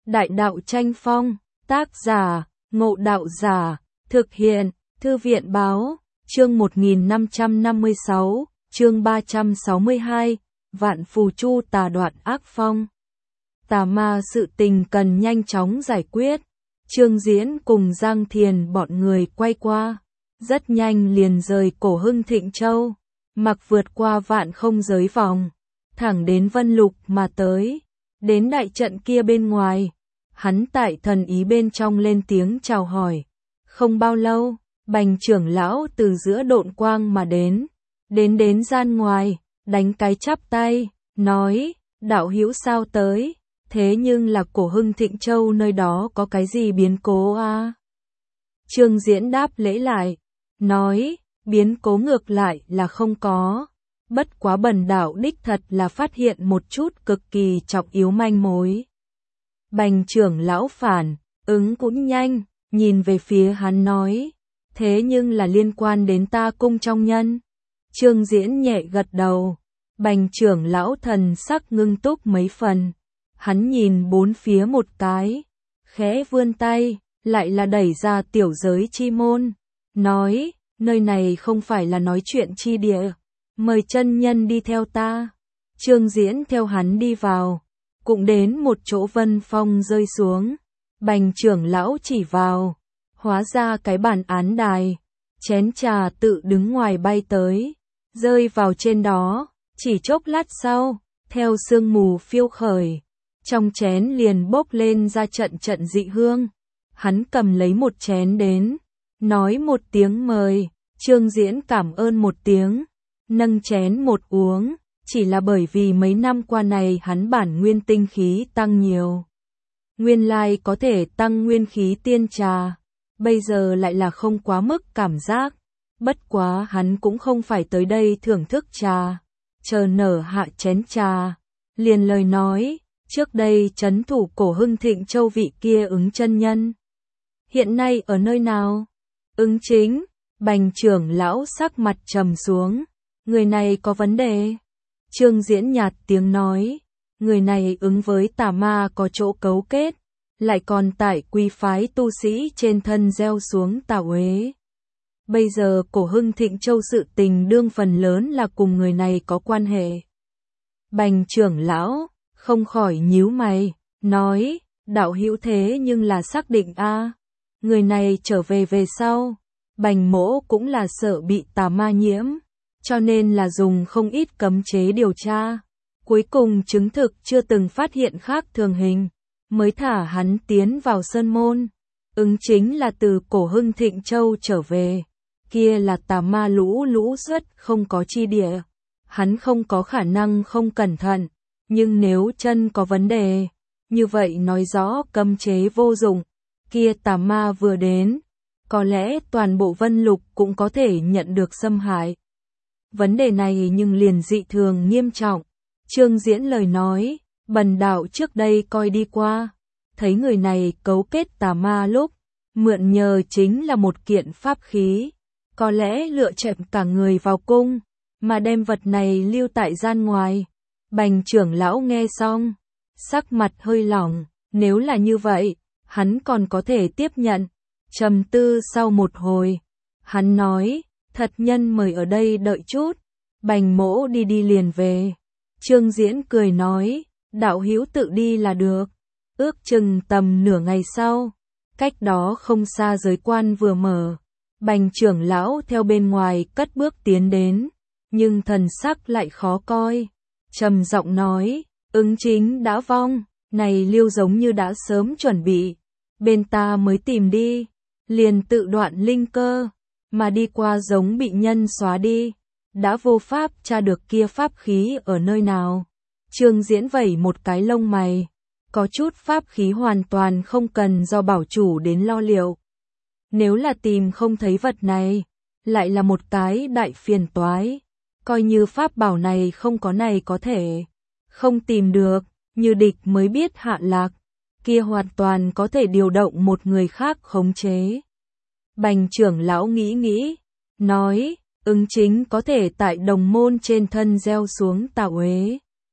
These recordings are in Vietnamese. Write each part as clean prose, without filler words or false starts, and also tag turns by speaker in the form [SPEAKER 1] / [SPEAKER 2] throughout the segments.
[SPEAKER 1] Đại đạo tranh phong, tác giả, Ngộ Đạo Giả, thực hiện, Thư viện báo, chương 1556, chương 362, Vạn Phù Chu Tà Đoạn Ác Phong. Tà ma sự tình cần nhanh chóng giải quyết. Trương Diễn cùng Giang Thiền bọn người quay qua, rất nhanh liền rời Cổ Hưng Thịnh Châu, mặc vượt qua vạn không giới vòng, thẳng đến Vân Lục mà tới. Đến đại trận kia bên ngoài, hắn tại thần ý bên trong lên tiếng chào hỏi. Không bao lâu, Bành trưởng lão từ giữa độn quang mà đến gian ngoài, đánh cái chắp tay, nói, đạo hữu sao tới, thế nhưng là Cổ Hưng Thịnh Châu nơi đó có cái gì biến cố à? Trương Diễn đáp lễ lại, nói, biến cố ngược lại là không có, bất quá bần đạo đích thật là phát hiện một chút cực kỳ trọng yếu manh mối. Bành trưởng lão phản ứng cũng nhanh, nhìn về phía hắn nói, thế nhưng là liên quan đến ta cung trong nhân. Trương Diễn nhẹ gật đầu, Bành trưởng lão thần sắc ngưng túc mấy phần, hắn nhìn bốn phía một cái, khẽ vươn tay, lại là đẩy ra tiểu giới chi môn, nói, nơi này không phải là nói chuyện chi địa, mời chân nhân đi theo ta. Trương Diễn theo hắn đi vào, cũng đến một chỗ vân phong rơi xuống, Bành trưởng lão chỉ vào, hóa ra cái bàn án đài, chén trà tự đứng ngoài bay tới, rơi vào trên đó, chỉ chốc lát sau, theo sương mù phiêu khởi, trong chén liền bốc lên ra trận trận dị hương. Hắn cầm lấy một chén đến, nói một tiếng mời, Trương Diễn cảm ơn một tiếng, nâng chén một uống, chỉ là bởi vì mấy năm qua này hắn bản nguyên tinh khí tăng nhiều. Nguyên lai có thể tăng nguyên khí tiên trà, bây giờ lại là không quá mức cảm giác, bất quá hắn cũng không phải tới đây thưởng thức trà, chờ nở hạ chén trà, liền lời nói, trước đây trấn thủ Cổ Hưng Thịnh Châu vị kia Ứng chân nhân. Hiện nay ở nơi nào? Ứng chính, Bành trưởng lão sắc mặt trầm xuống, người này có vấn đề. Trương Diễn nhạt tiếng nói, người này ứng với tà ma có chỗ cấu kết, lại còn tại quy phái tu sĩ trên thân gieo xuống tà uế. Bây giờ Cổ Hưng Thịnh Châu sự tình đương phần lớn là cùng người này có quan hệ. Bành trưởng lão không khỏi nhíu mày, nói, đạo hữu thế nhưng là xác định a, người này trở về sau, Bành mỗ cũng là sợ bị tà ma nhiễm, cho nên là dùng không ít cấm chế điều tra, cuối cùng chứng thực chưa từng phát hiện khác thường hình, mới thả hắn tiến vào sơn môn. Ứng chính là từ Cổ Hưng Thịnh Châu trở về, kia là tà ma lũ xuất không có chi địa, hắn không có khả năng không cẩn thận, nhưng nếu chân có vấn đề, như vậy nói rõ cấm chế vô dụng, kia tà ma vừa đến, có lẽ toàn bộ Vân Lục cũng có thể nhận được xâm hại. Vấn đề này nhưng liền dị thường nghiêm trọng. Trương Diễn lời nói, bần đạo trước đây coi đi qua, thấy người này cấu kết tà ma lúc, mượn nhờ chính là một kiện pháp khí, có lẽ lựa chọn cả người vào cung, mà đem vật này lưu tại gian ngoài. Bành trưởng lão nghe xong, sắc mặt hơi lỏng, nếu là như vậy, hắn còn có thể tiếp nhận. Trầm tư sau một hồi, hắn nói, thật nhân mời ở đây đợi chút, Bành mỗ đi liền về. Trương Diễn cười nói, đạo hữu tự đi là được. Ước chừng tầm nửa ngày sau, cách đó không xa giới quan vừa mở, Bành trưởng lão theo bên ngoài cất bước tiến đến, nhưng thần sắc lại khó coi, trầm giọng nói, ứng chính đã vong, này liêu giống như đã sớm chuẩn bị, bên ta mới tìm đi, liền tự đoạn linh cơ, mà đi qua giống bị nhân xóa đi, đã vô pháp tra được kia pháp khí ở nơi nào. Trương Diễn vẩy một cái lông mày, có chút pháp khí hoàn toàn không cần do bảo chủ đến lo liệu. Nếu là tìm không thấy vật này, lại là một cái đại phiền toái, coi như pháp bảo này không có này có thể không tìm được, như địch mới biết hạ lạc, kia hoàn toàn có thể điều động một người khác khống chế. Bành trưởng lão nghĩ, nói, ứng chính có thể tại đồng môn trên thân gieo xuống tà uế.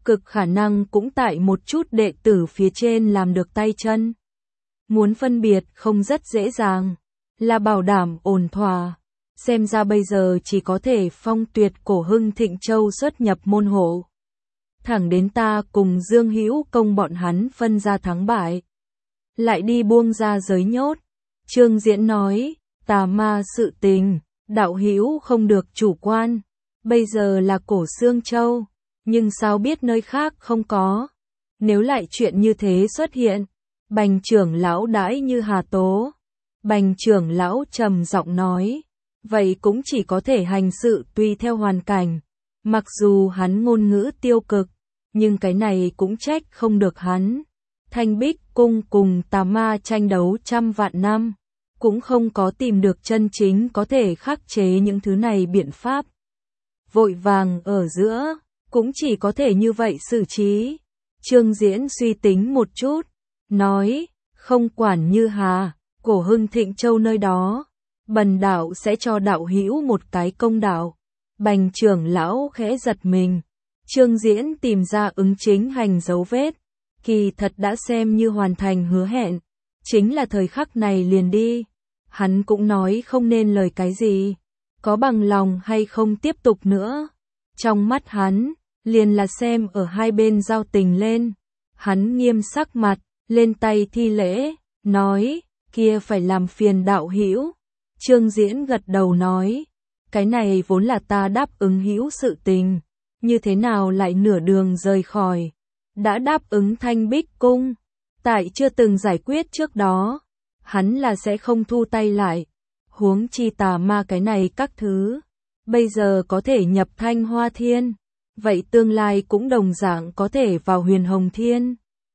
[SPEAKER 1] cực khả năng cũng tại một chút đệ tử phía trên làm được tay chân. Muốn phân biệt không rất dễ dàng, là bảo đảm ổn thỏa. Xem ra bây giờ chỉ có thể phong tuyệt Cổ Hưng Thịnh Châu xuất nhập môn hộ. Thẳng đến ta cùng Dương Hữu Công bọn hắn phân ra thắng bại. Lại đi buông ra giới nhốt. Trương Diễn nói, tà ma sự tình, đạo hữu không được chủ quan. Bây giờ là Cổ Xương Châu, nhưng sao biết nơi khác không có. Nếu lại chuyện như thế xuất hiện, Bành trưởng lão đãi như hà tố. Bành trưởng lão trầm giọng nói, vậy cũng chỉ có thể hành sự tùy theo hoàn cảnh. Mặc dù hắn ngôn ngữ tiêu cực, nhưng cái này cũng trách không được hắn. Thanh Bích Cung cùng tà ma tranh đấu trăm vạn năm, cũng không có tìm được chân chính có thể khắc chế những thứ này biện pháp. Vội vàng ở giữa, cũng chỉ có thể như vậy xử trí. Trương Diễn suy tính một chút, nói, không quản như hà, Cổ Hưng Thịnh Châu nơi đó, bần đạo sẽ cho đạo hữu một cái công đạo. Bành trưởng lão khẽ giật mình. Trương Diễn tìm ra ứng chính hành dấu vết, kỳ thật đã xem như hoàn thành hứa hẹn, chính là thời khắc này liền đi. Hắn cũng nói không nên lời cái gì, có bằng lòng hay không tiếp tục nữa. Trong mắt hắn, liền là xem ở hai bên giao tình lên. Hắn nghiêm sắc mặt, lên tay thi lễ, nói, kia phải làm phiền đạo hữu. Trương Diễn gật đầu nói, cái này vốn là ta đáp ứng hữu sự tình, như thế nào lại nửa đường rời khỏi. Đã đáp ứng Thanh Bích Cung, tại chưa từng giải quyết trước đó, hắn là sẽ không thu tay lại. Huống chi tà ma cái này các thứ, bây giờ có thể nhập Thanh Hoa Thiên, vậy tương lai cũng đồng dạng có thể vào Huyền Hồng Thiên.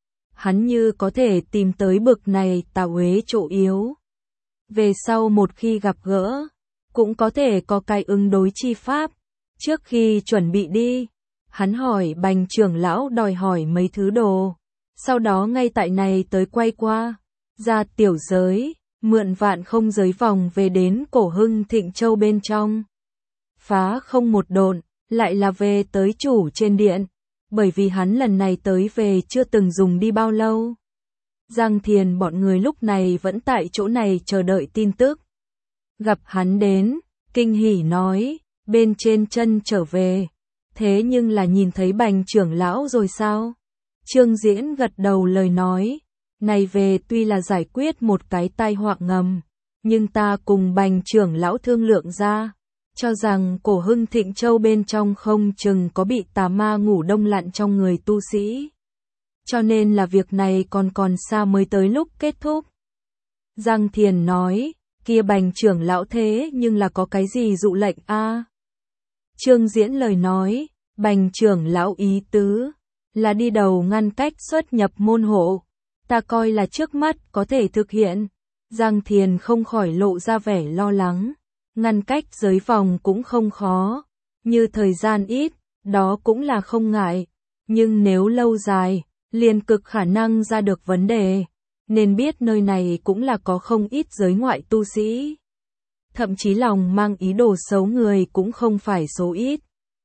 [SPEAKER 1] Hắn như có thể tìm tới bực này tà uế chỗ yếu. Về sau một khi gặp gỡ, cũng có thể có cái ứng đối chi pháp. Trước khi chuẩn bị đi, hắn hỏi Bành trưởng lão đòi hỏi mấy thứ đồ. Sau đó ngay tại này tới quay qua, ra tiểu giới, mượn vạn không giới vòng về đến Cổ Hưng Thịnh Châu bên trong. Phá không một độn, lại là về tới chủ trên điện, bởi vì hắn lần này tới về chưa từng dùng đi bao lâu. Giang Thiền bọn người lúc này vẫn tại chỗ này chờ đợi tin tức. Gặp hắn đến, kinh hỉ nói, bên trên chân trở về, thế nhưng là nhìn thấy Bành trưởng lão rồi sao? Trương Diễn gật đầu lời nói, này về tuy là giải quyết một cái tai họa ngầm, nhưng ta cùng Bành trưởng lão thương lượng ra, cho rằng Cổ Hưng Thịnh Châu bên trong không chừng có bị tà ma ngủ đông lặn trong người tu sĩ. Cho nên là việc này còn xa mới tới lúc kết thúc. Giang Thiền nói, kia Bành trưởng lão thế nhưng là có cái gì dụ lệnh a? Trương Diễn lời nói, Bành trưởng lão ý tứ, là đi đầu ngăn cách xuất nhập môn hộ. Ta coi là trước mắt có thể thực hiện. Giang Thiền không khỏi lộ ra vẻ lo lắng. Ngăn cách giới vòng cũng không khó. Như thời gian ít, đó cũng là không ngại. Nhưng nếu lâu dài, liền cực khả năng ra được vấn đề. Nên biết nơi này cũng là có không ít giới ngoại tu sĩ. Thậm chí lòng mang ý đồ xấu người cũng không phải số ít.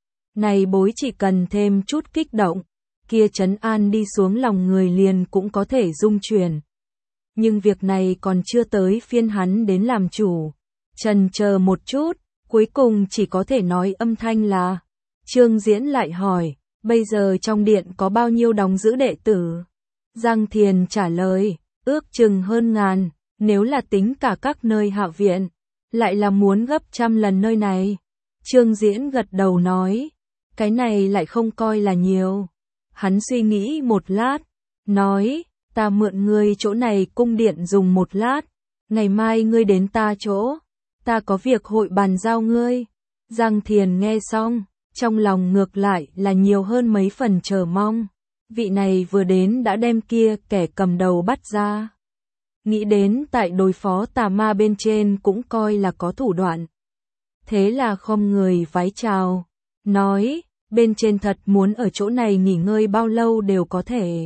[SPEAKER 1] Này bối chỉ cần thêm chút kích động, kia trấn an đi xuống lòng người liền cũng có thể dung chuyển. Nhưng việc này còn chưa tới phiên hắn đến làm chủ. Chần chờ một chút, cuối cùng chỉ có thể nói âm thanh là. Trương Diễn lại hỏi, bây giờ trong điện có bao nhiêu đóng giữ đệ tử? Giang Thiền trả lời, ước chừng hơn ngàn, nếu là tính cả các nơi hạ viện, lại là muốn gấp trăm lần nơi này. Trương Diễn gật đầu nói, cái này lại không coi là nhiều. Hắn suy nghĩ một lát, nói, ta mượn ngươi chỗ này cung điện dùng một lát, ngày mai ngươi đến ta chỗ, ta có việc hội bàn giao ngươi. Giang Thiền nghe xong, trong lòng ngược lại là nhiều hơn mấy phần chờ mong. Vị này vừa đến đã đem kia kẻ cầm đầu bắt ra. Nghĩ đến tại đối phó tà ma bên trên cũng coi là có thủ đoạn. Thế là khom người vái chào, nói, bên trên thật muốn ở chỗ này nghỉ ngơi bao lâu đều có thể.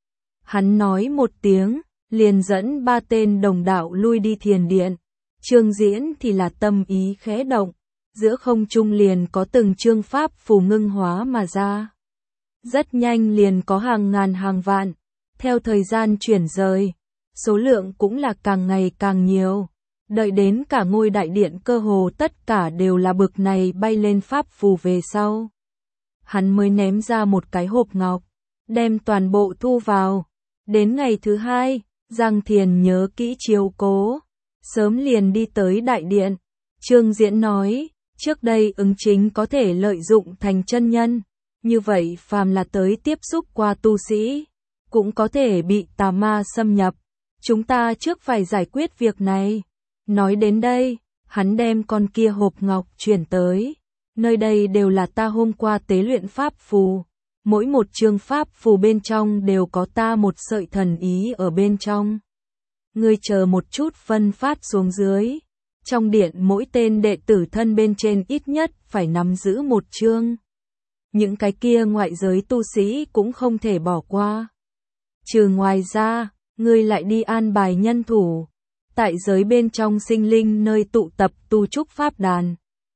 [SPEAKER 1] Hắn nói một tiếng, liền dẫn ba tên đồng đạo lui đi thiền điện. Trương Diễn thì là tâm ý khẽ động, giữa không trung liền có từng chương pháp phù ngưng hóa mà ra. Rất nhanh liền có hàng ngàn hàng vạn. Theo thời gian chuyển rời, số lượng cũng là càng ngày càng nhiều. Đợi đến cả ngôi đại điện cơ hồ tất cả đều là bực này bay lên pháp phù về sau. Hắn mới ném ra một cái hộp ngọc, đem toàn bộ thu vào. Đến ngày thứ hai, Giang Thiền nhớ kỹ chiếu cố, sớm liền đi tới đại điện. Trương Diễn nói, trước đây ứng chính có thể lợi dụng thành chân nhân, như vậy phàm là tới tiếp xúc qua tu sĩ, cũng có thể bị tà ma xâm nhập. Chúng ta trước phải giải quyết việc này. Nói đến đây, hắn đem con kia hộp ngọc chuyển tới. Nơi đây đều là ta hôm qua tế luyện pháp phù. Mỗi một chương pháp phù bên trong đều có ta một sợi thần ý ở bên trong. Ngươi chờ một chút phân phát xuống dưới. Trong điện mỗi tên đệ tử thân bên trên ít nhất phải nắm giữ một chương. Những cái kia ngoại giới tu sĩ cũng không thể bỏ qua. Trừ ngoài ra, ngươi lại đi an bài nhân thủ. Tại giới bên trong sinh linh nơi tụ tập tu trúc pháp đàn.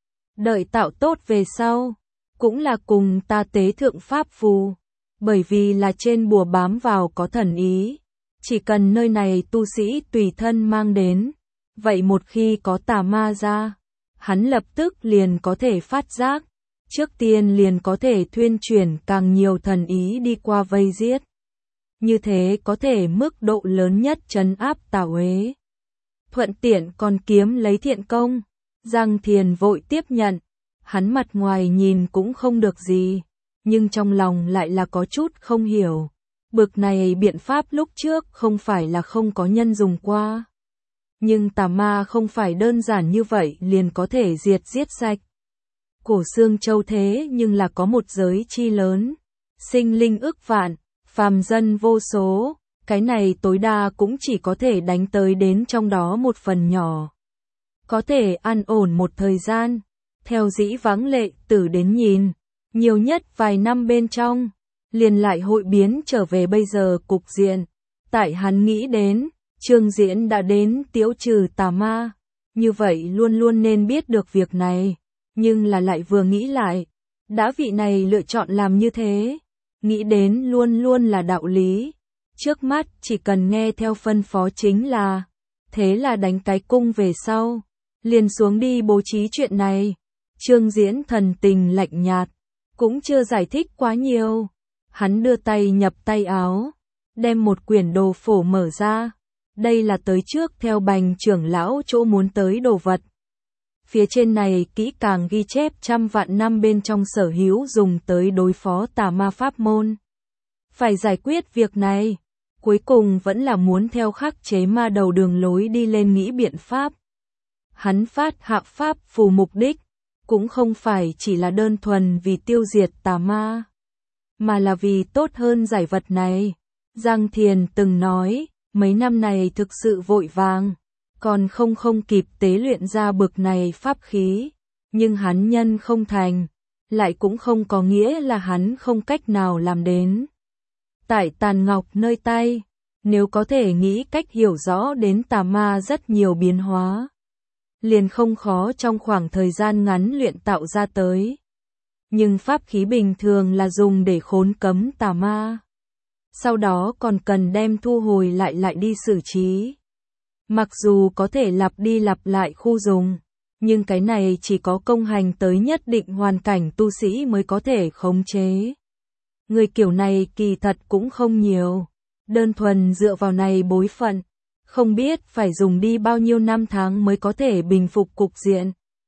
[SPEAKER 1] Đợi tạo tốt về sau, cũng là cùng ta tế thượng pháp phù. Bởi vì là trên bùa bám vào có thần ý. Chỉ cần nơi này tu sĩ tùy thân mang đến. Vậy một khi có tà ma ra, hắn lập tức liền có thể phát giác. Trước tiên liền có thể thuyên chuyển càng nhiều thần ý đi qua vây giết. Như thế có thể mức độ lớn nhất trấn áp tà uế. Thuận tiện còn kiếm lấy thiện công. Giang Thiền vội tiếp nhận. Hắn mặt ngoài nhìn cũng không được gì, nhưng trong lòng lại là có chút không hiểu. Bực này biện pháp lúc trước không phải là không có nhân dùng qua. Nhưng tà ma không phải đơn giản như vậy liền có thể giết sạch. Cổ Xương Châu thế nhưng là có một giới chi lớn. Sinh linh ức vạn, phàm dân vô số. Cái này tối đa cũng chỉ có thể đánh tới đến trong đó một phần nhỏ. Có thể an ổn một thời gian. Theo dĩ vãng lệ tử đến nhìn. Nhiều nhất vài năm bên trong. Liền lại hội biến trở về bây giờ cục diện. Tại hắn nghĩ đến, Trương Diễn đã đến tiễu trừ tà ma. Như vậy luôn luôn nên biết được việc này. Nhưng là lại vừa nghĩ lại. Đã vị này lựa chọn làm như thế. Nghĩ đến luôn luôn là đạo lý. Trước mắt chỉ cần nghe theo phân phó chính là. Thế là đánh cái cung về sau. Liền xuống đi bố trí chuyện này. Trương Diễn thần tình lạnh nhạt. Cũng chưa giải thích quá nhiều. Hắn đưa tay nhập tay áo. Đem một quyển đồ phổ mở ra. Đây là tới trước theo Bành trưởng lão chỗ muốn tới đồ vật. Phía trên này kỹ càng ghi chép trăm vạn năm bên trong sở hữu dùng tới đối phó tà ma pháp môn. Phải giải quyết việc này. Cuối cùng vẫn là muốn theo khắc chế ma đầu đường lối đi lên nghĩ biện pháp. Hắn phát hạ pháp phù mục đích. Cũng không phải chỉ là đơn thuần vì tiêu diệt tà ma. Mà là vì tốt hơn giải vật này. Giang Thiền từng nói. Mấy năm này thực sự vội vàng. Còn không kịp tế luyện ra bực này pháp khí. Nhưng hắn nhân không thành. Lại cũng không có nghĩa là hắn không cách nào làm đến. Tại tàn ngọc nơi tay. Nếu có thể nghĩ cách hiểu rõ đến tà ma rất nhiều biến hóa. Liền không khó trong khoảng thời gian ngắn luyện tạo ra tới. Nhưng pháp khí bình thường là dùng để khốn cấm tà ma. Sau đó còn cần đem thu hồi lại đi xử trí. Mặc dù có thể lặp đi lặp lại khu dùng, nhưng cái này chỉ có công hành tới nhất định hoàn cảnh tu sĩ mới có thể khống chế. Người kiểu này kỳ thật cũng không nhiều. Đơn thuần dựa vào này bối phận, không biết phải dùng đi bao nhiêu năm tháng mới có thể bình phục cục diện.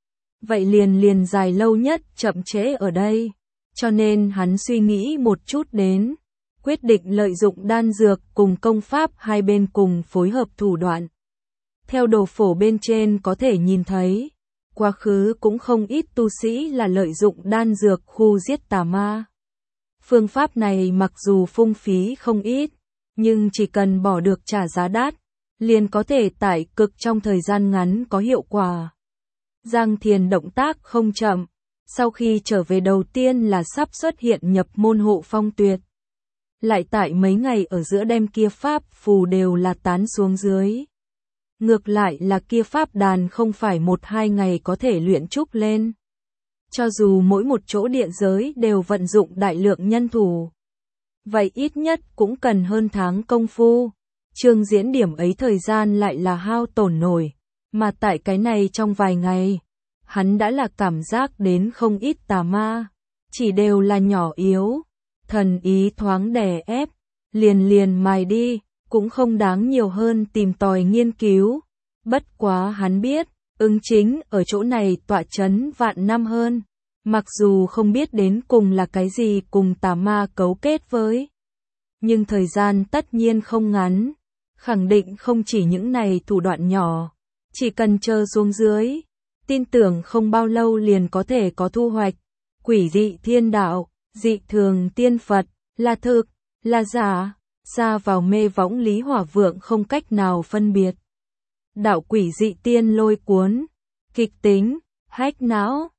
[SPEAKER 1] Vậy liền dài lâu nhất chậm trễ ở đây. Cho nên hắn suy nghĩ một chút đến. Quyết định lợi dụng đan dược cùng công pháp hai bên cùng phối hợp thủ đoạn. Theo đồ phổ bên trên có thể nhìn thấy, quá khứ cũng không ít tu sĩ là lợi dụng đan dược khu giết tà ma. Phương pháp này mặc dù phung phí không ít, nhưng chỉ cần bỏ được trả giá đắt, liền có thể tại cực trong thời gian ngắn có hiệu quả. Giang Thiền động tác không chậm, sau khi trở về đầu tiên là sắp xuất hiện nhập môn Hộ Phong Tuyệt. Lại tại mấy ngày ở giữa đêm kia pháp phù đều là tán xuống dưới. Ngược lại là kia pháp đàn không phải 1-2 ngày có thể luyện trúc lên. cho dù mỗi một chỗ địa giới đều vận dụng đại lượng nhân thủ. Vậy ít nhất cũng cần hơn tháng công phu. Chương diễn điểm ấy thời gian lại là hao tổn nổi, mà tại cái này trong vài ngày, hắn đã là cảm giác đến không ít tà ma, chỉ đều là nhỏ yếu, thần ý thoáng đè ép, liền mài đi, cũng không đáng nhiều hơn tìm tòi nghiên cứu. Bất quá hắn biết, ứng chính ở chỗ này tọa chấn vạn năm hơn, mặc dù không biết đến cùng là cái gì cùng tà ma cấu kết với, nhưng thời gian tất nhiên không ngắn, khẳng định không chỉ những này thủ đoạn nhỏ, chỉ cần chờ xuống dưới, tin tưởng không bao lâu liền có thể có thu hoạch. Quỷ dị thiên đạo, dị thường tiên Phật, là thực, là giả, ra vào mê võng Lý Hỏa Vượng không cách nào phân biệt. Đạo quỷ dị tiên lôi cuốn, kịch tính, hách não,